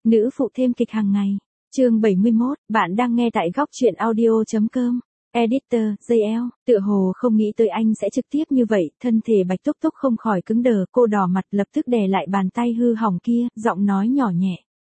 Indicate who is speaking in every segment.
Speaker 1: Nữ phụ thêm kịch hàng ngày. Chương 71, bạn đang nghe tại góc truyện audio.com. Editor, JL, tựa hồ không nghĩ tới anh sẽ trực tiếp như vậy, thân thể Bạch Túc Túc không khỏi cứng đờ, cô đỏ mặt lập tức đè lại bàn tay hư hỏng kia, giọng nói nhỏ nhẹ.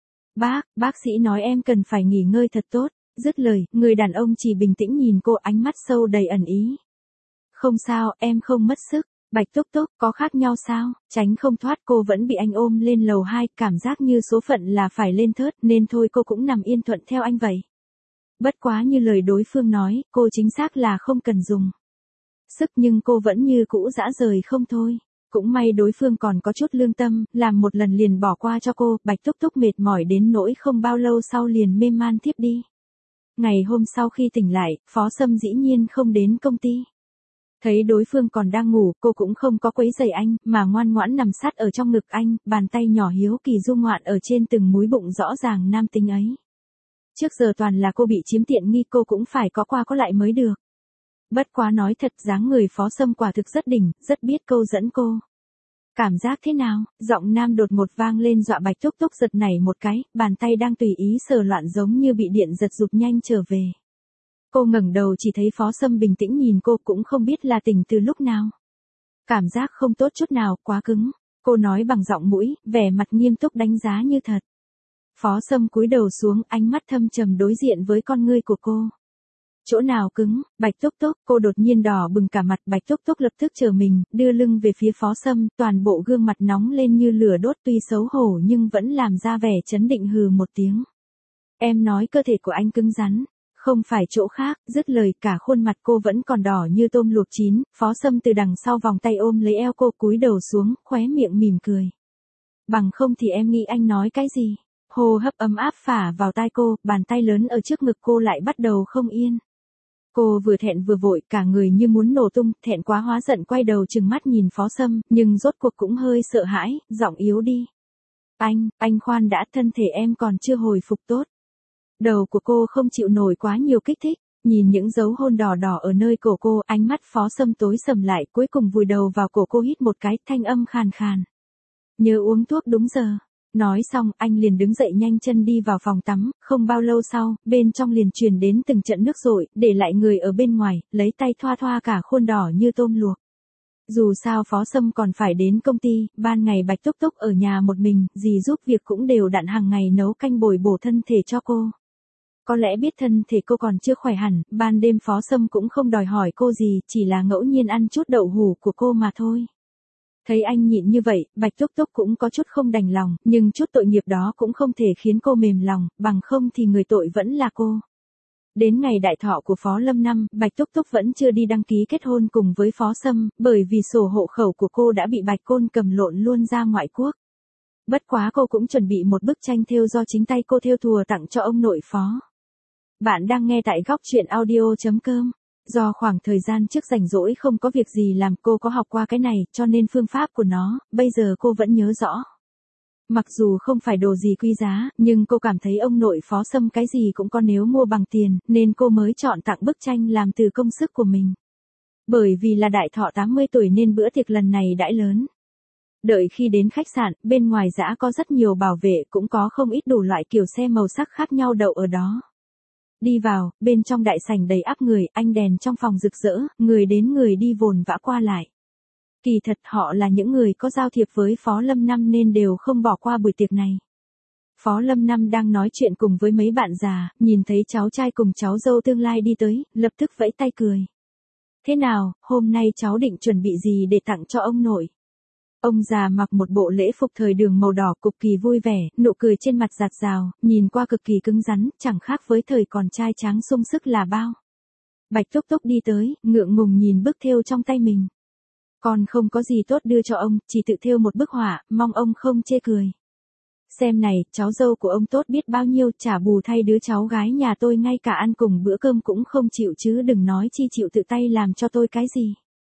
Speaker 1: Bác sĩ nói em cần phải nghỉ ngơi thật tốt, dứt lời, người đàn ông chỉ bình tĩnh nhìn cô, ánh mắt sâu đầy ẩn ý. Không sao, em không mất sức. Bạch Túc Túc, có khác nhau sao? Tránh không thoát, cô vẫn bị anh ôm lên lầu 2, cảm giác như số phận là phải lên thớt, nên thôi cô cũng nằm yên thuận theo anh vậy. Bất quá như lời đối phương nói, cô chính xác là không cần dùng sức, nhưng cô vẫn như cũ dã rời không thôi. Cũng may đối phương còn có chút lương tâm, làm một lần liền bỏ qua cho cô. Bạch Túc Túc mệt mỏi đến nỗi không bao lâu sau liền mê man thiếp đi. Ngày hôm sau khi tỉnh lại, Phó Sâm dĩ nhiên không đến công ty. Thấy đối phương còn đang ngủ, cô cũng không có quấy rầy anh, mà ngoan ngoãn nằm sát ở trong ngực anh, bàn tay nhỏ hiếu kỳ du ngoạn ở trên từng múi bụng rõ ràng nam tính ấy. Trước giờ toàn là cô bị chiếm tiện nghi, cô cũng phải có qua có lại mới được. Bất quá nói thật, dáng người Phó Sâm quả thực rất đỉnh, rất biết câu dẫn cô. Cảm giác thế nào? Giọng nam đột ngột vang lên dọa Bạch Túc Túc giật nảy một cái, bàn tay đang tùy ý sờ loạn giống như bị điện giật rụt nhanh trở về. Cô ngẩng đầu chỉ thấy Phó Sâm bình tĩnh nhìn cô, cũng không biết là tỉnh từ lúc nào. Cảm giác không tốt chút nào, quá cứng. Cô nói bằng giọng mũi, vẻ mặt nghiêm túc đánh giá như thật. Phó Sâm cúi đầu xuống, ánh mắt thâm trầm đối diện với con ngươi của cô. Chỗ nào cứng? Bạch Túc Túc, cô đột nhiên đỏ bừng cả mặt. Bạch Túc Túc lập tức trở mình, đưa lưng về phía Phó Sâm, toàn bộ gương mặt nóng lên như lửa đốt, tuy xấu hổ nhưng vẫn làm ra vẻ trấn định, hừ một tiếng. Em nói cơ thể của anh cứng rắn. Không phải chỗ khác, dứt lời cả khuôn mặt cô vẫn còn đỏ như tôm luộc chín. Phó Sâm từ đằng sau vòng tay ôm lấy eo cô, cúi đầu xuống, khóe miệng mỉm cười. Bằng không thì em nghĩ anh nói cái gì? Hô hấp ấm áp phả vào tai cô, bàn tay lớn ở trước ngực cô lại bắt đầu không yên. Cô vừa thẹn vừa vội, cả người như muốn nổ tung, thẹn quá hóa giận quay đầu trừng mắt nhìn Phó Sâm, nhưng rốt cuộc cũng hơi sợ hãi, giọng yếu đi. Anh khoan đã, thân thể em còn chưa hồi phục tốt. Đầu của cô không chịu nổi quá nhiều kích thích, nhìn những dấu hôn đỏ đỏ ở nơi cổ cô, ánh mắt Phó Sâm tối sầm lại, cuối cùng vùi đầu vào cổ cô hít một cái, thanh âm khàn khàn. Nhớ uống thuốc đúng giờ. Nói xong, anh liền đứng dậy nhanh chân đi vào phòng tắm, không bao lâu sau, bên trong liền truyền đến từng trận nước rội, để lại người ở bên ngoài, lấy tay thoa thoa cả khuôn đỏ như tôm luộc. Dù sao Phó Sâm còn phải đến công ty, ban ngày Bạch Túc Túc ở nhà một mình, dì giúp việc cũng đều đặn hàng ngày nấu canh bồi bổ thân thể cho cô. Có lẽ biết thân thể cô còn chưa khỏe hẳn, ban đêm Phó Sâm cũng không đòi hỏi cô gì, chỉ là ngẫu nhiên ăn chút đậu hủ của cô mà thôi. Thấy anh nhịn như vậy, Bạch Túc Túc cũng có chút không đành lòng, nhưng chút tội nghiệp đó cũng không thể khiến cô mềm lòng, bằng không thì người tội vẫn là cô. Đến ngày đại thọ của Phó Lâm năm, Bạch Túc Túc vẫn chưa đi đăng ký kết hôn cùng với Phó Sâm, bởi vì sổ hộ khẩu của cô đã bị Bạch Côn cầm lộn luôn ra ngoại quốc. Bất quá cô cũng chuẩn bị một bức tranh thêu do chính tay cô thêu thùa tặng cho ông nội Phó. Bạn đang nghe tại góc truyện audio.com. Do khoảng thời gian trước rảnh rỗi không có việc gì làm, cô có học qua cái này, cho nên phương pháp của nó, bây giờ cô vẫn nhớ rõ. Mặc dù không phải đồ gì quý giá, nhưng cô cảm thấy ông nội Phó Sâm cái gì cũng có nếu mua bằng tiền, nên cô mới chọn tặng bức tranh làm từ công sức của mình. Bởi vì là đại thọ 80 tuổi nên bữa tiệc lần này đãi lớn. Đợi khi đến khách sạn, bên ngoài dã có rất nhiều bảo vệ, cũng có không ít đủ loại kiểu xe màu sắc khác nhau đậu ở đó. Đi vào, bên trong đại sảnh đầy ắp người, ánh đèn trong phòng rực rỡ, người đến người đi vồn vã qua lại. Kỳ thật họ là những người có giao thiệp với Phó Lâm Năm nên đều không bỏ qua buổi tiệc này. Phó Lâm Năm đang nói chuyện cùng với mấy bạn già, nhìn thấy cháu trai cùng cháu dâu tương lai đi tới, lập tức vẫy tay cười. Thế nào, hôm nay cháu định chuẩn bị gì để tặng cho ông nội? Ông già mặc một bộ lễ phục thời đường màu đỏ, cực kỳ vui vẻ, nụ cười trên mặt rạt rào, nhìn qua cực kỳ cứng rắn, chẳng khác với thời còn trai tráng sung sức là bao. Bạch Túc Túc đi tới, ngượng ngùng nhìn bức thêu trong tay mình. Con không có gì tốt đưa cho ông, chỉ tự thêu một bức họa, mong ông không chê cười. Xem này, cháu dâu của ông tốt biết bao nhiêu, trả bù thay đứa cháu gái nhà tôi ngay cả ăn cùng bữa cơm cũng không chịu chứ đừng nói chi chịu tự tay làm cho tôi cái gì.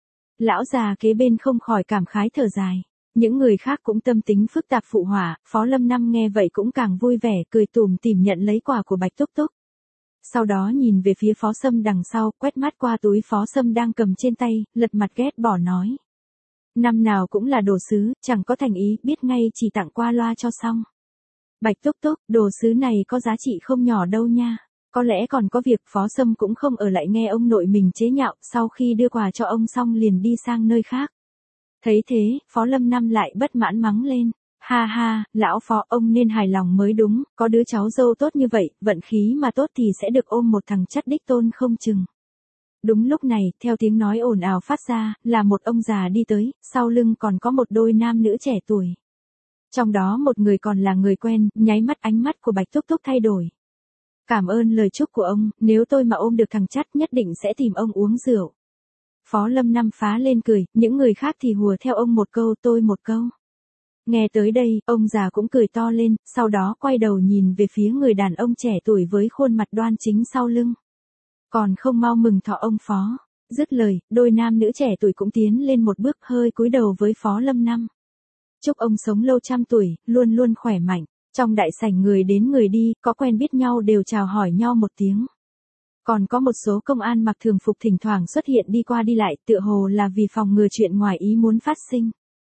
Speaker 1: Lão già kế bên không khỏi cảm khái thở dài. Những người khác cũng tâm tính phức tạp phụ họa, Phó Lâm Năm nghe vậy cũng càng vui vẻ, cười tủm tỉm nhận lấy quà của Bạch Túc Túc. Sau đó nhìn về phía Phó Sâm đằng sau, quét mắt qua túi Phó Sâm đang cầm trên tay, lật mặt ghét bỏ nói. Năm nào cũng là đồ sứ, chẳng có thành ý, biết ngay chỉ tặng qua loa cho xong. Bạch Túc Túc, đồ sứ này có giá trị không nhỏ đâu nha. Có lẽ còn có việc. Phó Sâm cũng không ở lại nghe ông nội mình chế nhạo, sau khi đưa quà cho ông xong liền đi sang nơi khác. Thấy thế, Phó Lâm Năm lại bất mãn mắng lên. Ha ha, lão Phó, ông nên hài lòng mới đúng, có đứa cháu dâu tốt như vậy, vận khí mà tốt thì sẽ được ôm một thằng chất đích tôn không chừng. Đúng lúc này, theo tiếng nói ồn ào phát ra, là một ông già đi tới, sau lưng còn có một đôi nam nữ trẻ tuổi. Trong đó một người còn là người quen, nháy mắt ánh mắt của Bạch Túc Túc thay đổi. Cảm ơn lời chúc của ông, nếu tôi mà ôm được thằng chắt nhất định sẽ tìm ông uống rượu. Phó Lâm Năm phá lên cười, những người khác thì hùa theo ông một câu tôi một câu. Nghe tới đây, ông già cũng cười to lên, sau đó quay đầu nhìn về phía người đàn ông trẻ tuổi với khuôn mặt đoan chính sau lưng. Còn không mau mừng thọ ông Phó. Dứt lời, đôi nam nữ trẻ tuổi cũng tiến lên một bước hơi cúi đầu với Phó Lâm Năm. Chúc ông sống lâu trăm tuổi, luôn luôn khỏe mạnh. Trong đại sảnh người đến người đi, có quen biết nhau đều chào hỏi nhau một tiếng. Còn có một số công an mặc thường phục thỉnh thoảng xuất hiện đi qua đi lại, tựa hồ là vì phòng ngừa chuyện ngoài ý muốn phát sinh.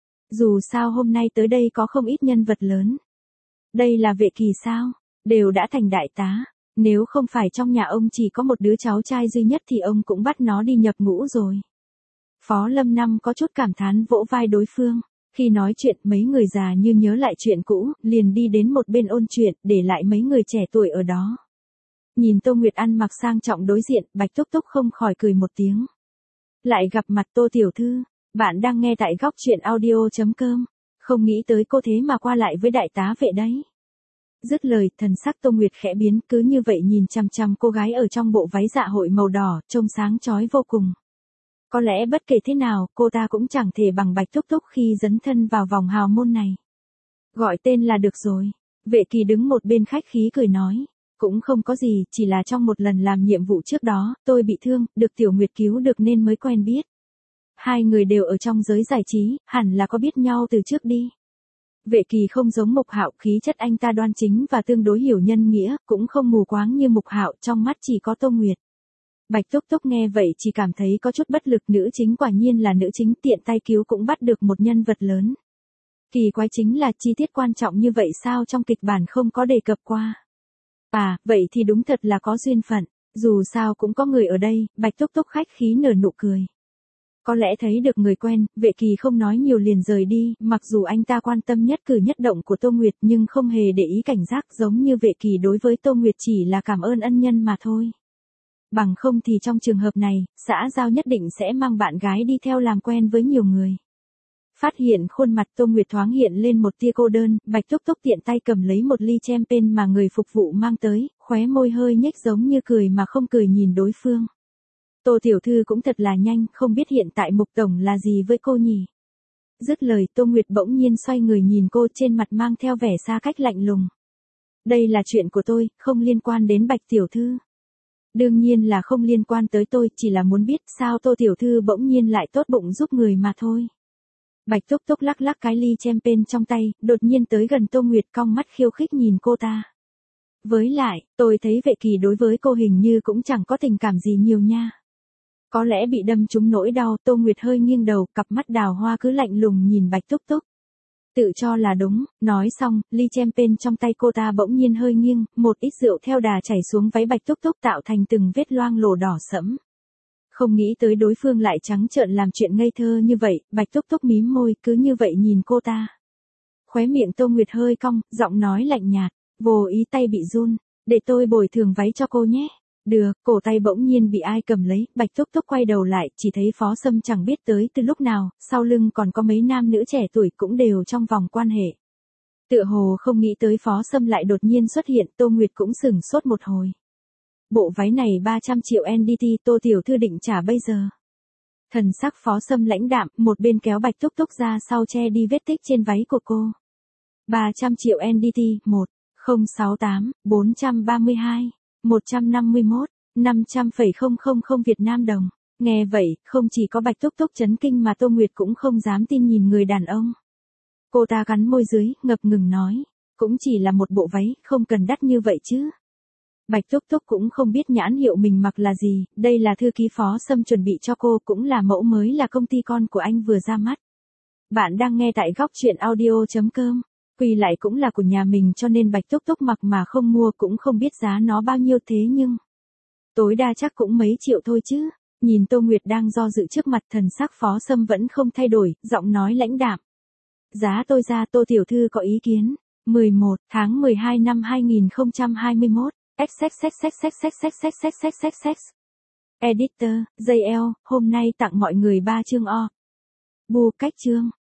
Speaker 1: Dù sao hôm nay tới đây có không ít nhân vật lớn. Đây là Vệ Kỳ sao? Đều đã thành đại tá. Nếu không phải trong nhà ông chỉ có một đứa cháu trai duy nhất thì ông cũng bắt nó đi nhập ngũ rồi. Phó Lâm Năm có chút cảm thán vỗ vai đối phương. Khi nói chuyện mấy người già như nhớ lại chuyện cũ, liền đi đến một bên ôn chuyện, để lại mấy người trẻ tuổi ở đó. Nhìn Tô Nguyệt ăn mặc sang trọng đối diện, Bạch Túc Túc không khỏi cười một tiếng. Lại gặp mặt Tô tiểu thư, bạn đang nghe tại góc truyện audio.com, không nghĩ tới cô thế mà qua lại với đại tá Vệ đấy. Dứt lời, thần sắc Tô Nguyệt khẽ biến, cứ như vậy nhìn chằm chằm cô gái ở trong bộ váy dạ hội màu đỏ, trông sáng chói vô cùng. Có lẽ bất kể thế nào, cô ta cũng chẳng thể bằng Bạch Túc Túc khi dấn thân vào vòng hào môn này. Gọi tên là được rồi. Vệ Kỳ đứng một bên khách khí cười nói. Cũng không có gì, chỉ là trong một lần làm nhiệm vụ trước đó, tôi bị thương, được Tiểu Nguyệt cứu được nên mới quen biết. Hai người đều ở trong giới giải trí, hẳn là có biết nhau từ trước đi. Vệ Kỳ không giống Mục Hạo, khí chất anh ta đoan chính và tương đối hiểu nhân nghĩa, cũng không mù quáng như Mục Hạo, trong mắt chỉ có Tô Nguyệt. Bạch Túc Túc nghe vậy chỉ cảm thấy có chút bất lực, nữ chính quả nhiên là nữ chính, tiện tay cứu cũng bắt được một nhân vật lớn. Kỳ quái chính là chi tiết quan trọng như vậy sao trong kịch bản không có đề cập qua. À, vậy thì đúng thật là có duyên phận, dù sao cũng có người ở đây. Bạch Túc Túc khách khí nở nụ cười. Có lẽ thấy được người quen, Vệ Kỳ không nói nhiều liền rời đi, mặc dù anh ta quan tâm nhất cử nhất động của Tô Nguyệt nhưng không hề để ý cảnh giác, giống như Vệ Kỳ đối với Tô Nguyệt chỉ là cảm ơn ân nhân mà thôi. Bằng không thì trong trường hợp này, xã giao nhất định sẽ mang bạn gái đi theo làm quen với nhiều người. Phát hiện khuôn mặt Tô Nguyệt thoáng hiện lên một tia cô đơn, Bạch Túc Túc tiện tay cầm lấy một ly champagne mà người phục vụ mang tới, khóe môi hơi nhếch giống như cười mà không cười nhìn đối phương. Tô tiểu thư cũng thật là nhanh, không biết hiện tại Mục tổng là gì với cô nhỉ? Dứt lời, Tô Nguyệt bỗng nhiên xoay người nhìn cô, trên mặt mang theo vẻ xa cách lạnh lùng. Đây là chuyện của tôi, không liên quan đến Bạch tiểu thư. Đương nhiên là không liên quan tới tôi, chỉ là muốn biết sao Tô tiểu thư bỗng nhiên lại tốt bụng giúp người mà thôi. Bạch Túc Túc lắc lắc cái ly champagne trong tay, đột nhiên tới gần Tô Nguyệt, cong mắt khiêu khích nhìn cô ta. Với lại, tôi thấy Vệ Kỳ đối với cô hình như cũng chẳng có tình cảm gì nhiều nha. Có lẽ bị đâm trúng nỗi đau, Tô Nguyệt hơi nghiêng đầu, cặp mắt đào hoa cứ lạnh lùng nhìn Bạch Túc Túc. Tự cho là đúng, nói xong, ly champagne trong tay cô ta bỗng nhiên hơi nghiêng, một ít rượu theo đà chảy xuống váy Bạch Túc Túc tạo thành từng vết loang lổ đỏ sẫm. Không nghĩ tới đối phương lại trắng trợn làm chuyện ngây thơ như vậy, Bạch Túc Túc mím môi, cứ như vậy nhìn cô ta. Khóe miệng Tô Nguyệt hơi cong, giọng nói lạnh nhạt, vô ý tay bị run, để tôi bồi thường váy cho cô nhé. Được, cổ tay bỗng nhiên bị ai cầm lấy, Bạch Túc Túc quay đầu lại, chỉ thấy Phó Sâm chẳng biết tới từ lúc nào, sau lưng còn có mấy nam nữ trẻ tuổi cũng đều trong vòng quan hệ. Tựa hồ không nghĩ tới Phó Sâm lại đột nhiên xuất hiện, Tô Nguyệt cũng sửng sốt một hồi. Bộ váy này 300 triệu NDT, Tô tiểu thư định trả bây giờ. Thần sắc Phó Sâm lãnh đạm, một bên kéo Bạch Túc Túc ra sau che đi vết tích trên váy của cô. 300 triệu NDT, 1068, 432, 151, 500,000 Việt Nam đồng. Nghe vậy, không chỉ có Bạch Túc Túc chấn kinh mà Tô Nguyệt cũng không dám tin nhìn người đàn ông. Cô ta cắn môi dưới, ngập ngừng nói, cũng chỉ là một bộ váy, không cần đắt như vậy chứ. Bạch Túc Túc cũng không biết nhãn hiệu mình mặc là gì, đây là thư ký Phó Sâm chuẩn bị cho cô, cũng là mẫu mới, là công ty con của anh vừa ra mắt. Bạn đang nghe tại góc truyện audio.com. Quy lại cũng là của nhà mình cho nên Bạch Túc Túc mặc mà không mua cũng không biết giá nó bao nhiêu thế nhưng tối đa chắc cũng mấy triệu thôi chứ. Nhìn Tô Nguyệt đang do dự trước mặt thần sắc Phó Sâm vẫn không thay đổi, giọng nói lãnh đạm. Giá tôi ra Tô tiểu thư có ý kiến. 11 tháng 12 năm 2021. XXXXXXXXXXXX. Editor, JL, hôm nay tặng mọi người 3 chương o. Bu cách chương.